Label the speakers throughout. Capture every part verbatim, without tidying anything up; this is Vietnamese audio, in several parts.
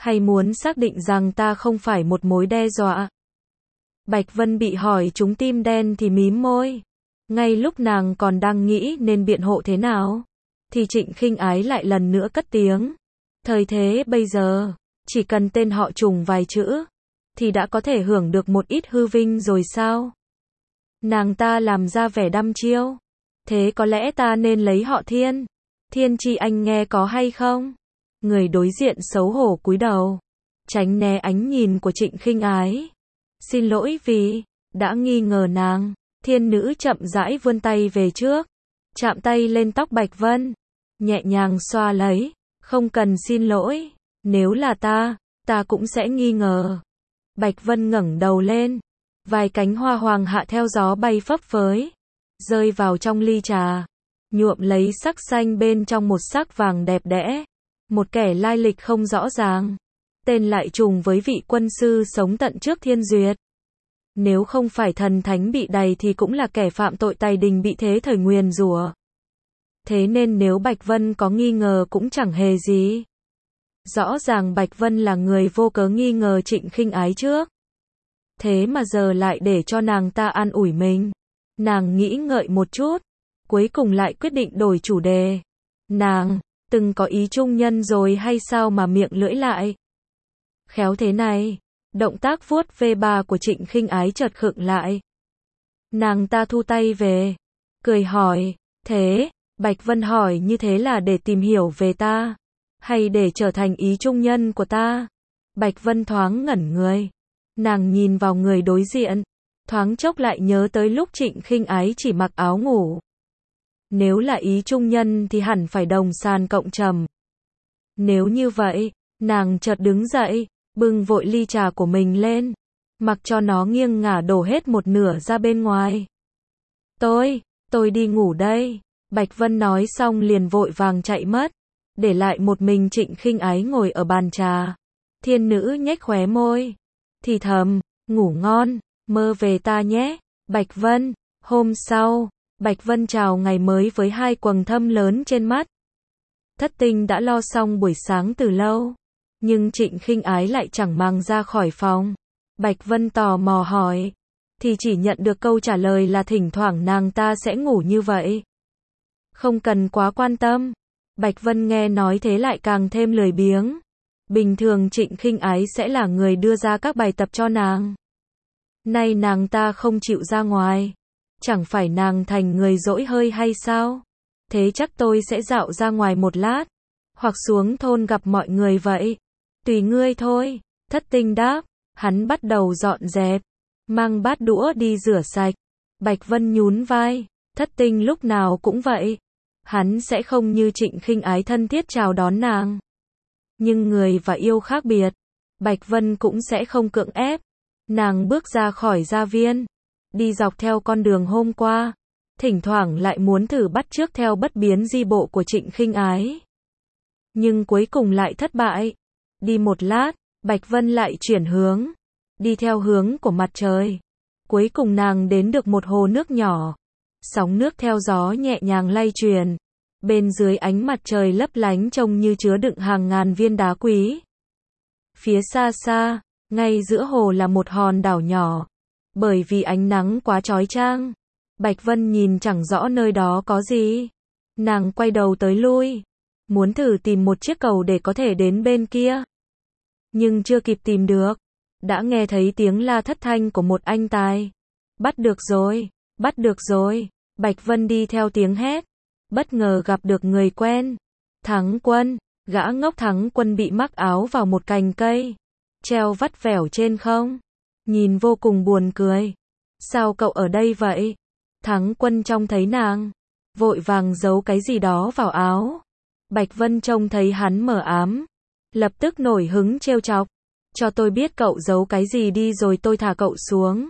Speaker 1: Hay muốn xác định rằng ta không phải một mối đe dọa? Bạch Vân bị hỏi trúng tim đen thì mím môi. Ngay lúc nàng còn đang nghĩ nên biện hộ thế nào, thì Trịnh Khinh Ái lại lần nữa cất tiếng. Thời thế bây giờ, chỉ cần tên họ trùng vài chữ, thì đã có thể hưởng được một ít hư vinh rồi sao? Nàng ta làm ra vẻ đăm chiêu. Thế có lẽ ta nên lấy họ Thiên. Thiên Chi anh nghe có hay không? Người đối diện xấu hổ cúi đầu, tránh né ánh nhìn của Trịnh Khinh Ái. Xin lỗi vì đã nghi ngờ nàng. Thiên nữ chậm rãi vươn tay về trước, chạm tay lên tóc Bạch Vân, nhẹ nhàng xoa lấy. Không cần xin lỗi, nếu là ta, ta cũng sẽ nghi ngờ. Bạch Vân ngẩng đầu lên, vài cánh hoa hoàng hạ theo gió bay phấp phới, rơi vào trong ly trà, nhuộm lấy sắc xanh bên trong một sắc vàng đẹp đẽ. Một kẻ lai lịch không rõ ràng, tên lại trùng với vị quân sư sống tận trước Thiên Duyệt. Nếu không phải thần thánh bị đày thì cũng là kẻ phạm tội tày đình bị thế thời nguyền rủa. Thế nên nếu Bạch Vân có nghi ngờ cũng chẳng hề gì. Rõ ràng Bạch Vân là người vô cớ nghi ngờ Trịnh Khinh Ái trước. Thế mà giờ lại để cho nàng ta an ủi mình. Nàng nghĩ ngợi một chút, cuối cùng lại quyết định đổi chủ đề. Nàng từng có ý trung nhân rồi hay sao mà miệng lưỡi lại khéo thế này? Động tác vuốt ve bà của Trịnh Khinh Ái chợt khựng lại. Nàng ta thu tay về, cười hỏi, thế, Bạch Vân hỏi như thế là để tìm hiểu về ta, hay để trở thành ý trung nhân của ta? Bạch Vân thoáng ngẩn người. Nàng nhìn vào người đối diện, thoáng chốc lại nhớ tới lúc Trịnh Khinh Ái chỉ mặc áo ngủ. Nếu là ý trung nhân thì hẳn phải đồng sàn cộng trầm. Nếu như vậy, nàng chợt đứng dậy, bưng vội ly trà của mình lên, mặc cho nó nghiêng ngả đổ hết một nửa ra bên ngoài. Tôi, tôi đi ngủ đây. Bạch Vân nói xong liền vội vàng chạy mất, để lại một mình Trịnh Khinh Ái ngồi ở bàn trà. Thiên nữ nhếch khóe môi, thì thầm, ngủ ngon, mơ về ta nhé. Bạch Vân. Hôm sau, Bạch Vân chào ngày mới với hai quầng thâm lớn trên mắt. Thất Tinh đã lo xong buổi sáng từ lâu, nhưng Trịnh Khinh Ái lại chẳng mang ra khỏi phòng. Bạch Vân tò mò hỏi, thì chỉ nhận được câu trả lời là thỉnh thoảng nàng ta sẽ ngủ như vậy. Không cần quá quan tâm. Bạch Vân nghe nói thế lại càng thêm lười biếng. Bình thường Trịnh Khinh Ái sẽ là người đưa ra các bài tập cho nàng. Nay nàng ta không chịu ra ngoài, chẳng phải nàng thành người dỗi hơi hay sao? Thế chắc tôi sẽ dạo ra ngoài một lát, hoặc xuống thôn gặp mọi người vậy. Tùy ngươi thôi. Thất Tinh đáp. Hắn bắt đầu dọn dẹp, mang bát đũa đi rửa sạch. Bạch Vân nhún vai. Thất Tinh lúc nào cũng vậy. Hắn sẽ không như Trịnh Khinh Ái thân thiết chào đón nàng. Nhưng người và yêu khác biệt. Bạch Vân cũng sẽ không cưỡng ép. Nàng bước ra khỏi gia viên, đi dọc theo con đường hôm qua, thỉnh thoảng lại muốn thử bắt chước theo bất biến di bộ của Trịnh Khinh Ái. Nhưng cuối cùng lại thất bại. Đi một lát, Bạch Vân lại chuyển hướng, đi theo hướng của mặt trời. Cuối cùng nàng đến được một hồ nước nhỏ. Sóng nước theo gió nhẹ nhàng lay chuyển. Bên dưới ánh mặt trời lấp lánh trông như chứa đựng hàng ngàn viên đá quý. Phía xa xa, ngay giữa hồ là một hòn đảo nhỏ. Bởi vì ánh nắng quá chói chang, Bạch Vân nhìn chẳng rõ nơi đó có gì. Nàng quay đầu tới lui, muốn thử tìm một chiếc cầu để có thể đến bên kia. Nhưng chưa kịp tìm được, đã nghe thấy tiếng la thất thanh của một anh tài. Bắt được rồi, bắt được rồi. Bạch Vân đi theo tiếng hét, bất ngờ gặp được người quen. Thắng Quân. Gã ngốc Thắng Quân bị mắc áo vào một cành cây, treo vắt vẻo trên không, nhìn vô cùng buồn cười. Sao cậu ở đây vậy? Thắng Quân trông thấy nàng, vội vàng giấu cái gì đó vào áo. Bạch Vân trông thấy hắn mờ ám, lập tức nổi hứng trêu chọc. Cho tôi biết cậu giấu cái gì đi rồi tôi thả cậu xuống.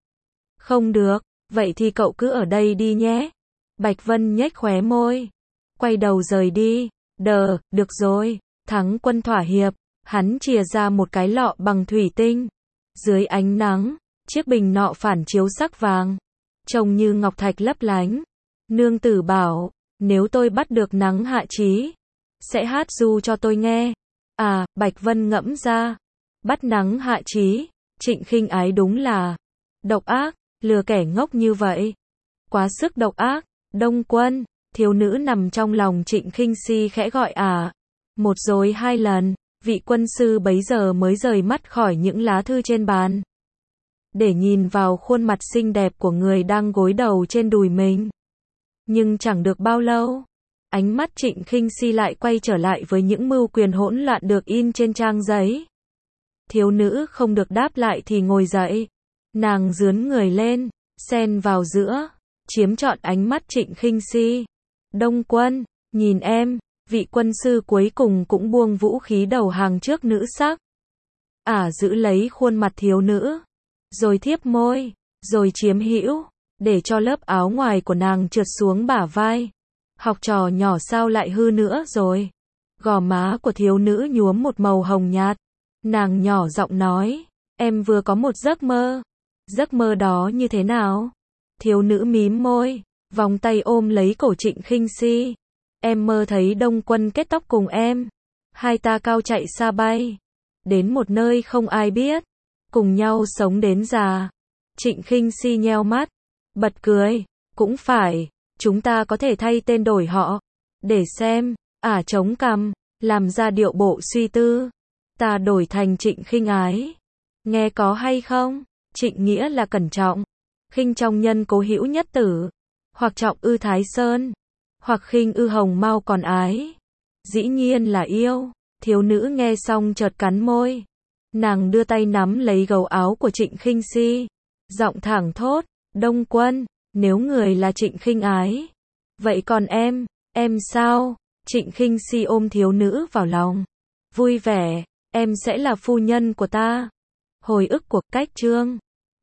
Speaker 1: Không được, vậy thì cậu cứ ở đây đi nhé. Bạch Vân nhếch khóe môi, quay đầu rời đi. Đờ, được rồi. Thắng Quân thỏa hiệp, hắn chìa ra một cái lọ bằng thủy tinh. Dưới ánh nắng, chiếc bình nọ phản chiếu sắc vàng, trông như ngọc thạch lấp lánh. Nương tử bảo, nếu tôi bắt được nắng hạ trí, sẽ hát ru cho tôi nghe. À, Bạch Vân ngẫm ra. Bắt nắng hạ trí, Trịnh Khinh Ái đúng là độc ác, lừa kẻ ngốc như vậy. Quá sức độc ác. Đông Quân, thiếu nữ nằm trong lòng Trịnh Khinh Si khẽ gọi à. Một rồi hai lần, vị quân sư bấy giờ mới rời mắt khỏi những lá thư trên bàn, để nhìn vào khuôn mặt xinh đẹp của người đang gối đầu trên đùi mình. Nhưng chẳng được bao lâu, ánh mắt Trịnh Khinh Si lại quay trở lại với những mưu quyền hỗn loạn được in trên trang giấy. Thiếu nữ không được đáp lại thì ngồi dậy. Nàng dướn người lên, xen vào giữa, chiếm trọn ánh mắt Trịnh Khinh Si. Đông Quân, nhìn em. Vị quân sư cuối cùng cũng buông vũ khí đầu hàng trước nữ sắc. Ả giữ lấy khuôn mặt thiếu nữ, rồi thiếp môi, rồi chiếm hữu, để cho lớp áo ngoài của nàng trượt xuống bả vai. Học trò nhỏ sao lại hư nữa rồi? Gò má của thiếu nữ nhuốm một màu hồng nhạt. Nàng nhỏ giọng nói, em vừa có một giấc mơ. Giấc mơ đó như thế nào? Thiếu nữ mím môi, vòng tay ôm lấy cổ Trịnh Khinh Si. Em mơ thấy Đông Quân kết tóc cùng em. Hai ta cao chạy xa bay, đến một nơi không ai biết, cùng nhau sống đến già. Trịnh Khinh Si nheo mắt, bật cười. Cũng phải, chúng ta có thể thay tên đổi họ. Để xem. Ả chống cằm, làm ra điệu bộ suy tư. Ta đổi thành Trịnh Khinh Ái. Nghe có hay không? Trịnh nghĩa là cẩn trọng, khinh trong nhân cố hữu nhất tử, hoặc trọng ư Thái Sơn, hoặc khinh ư Hồng Mao còn ái. Dĩ nhiên là yêu. Thiếu nữ nghe xong chợt cắn môi. Nàng đưa tay nắm lấy gấu áo của Trịnh Khinh Si, giọng thẳng thốt, Đông Quân, nếu người là Trịnh Khinh Ái, vậy còn em, em sao? Trịnh Khinh Si ôm thiếu nữ vào lòng, vui vẻ, em sẽ là phu nhân của ta. Hồi ức của Cách Trương.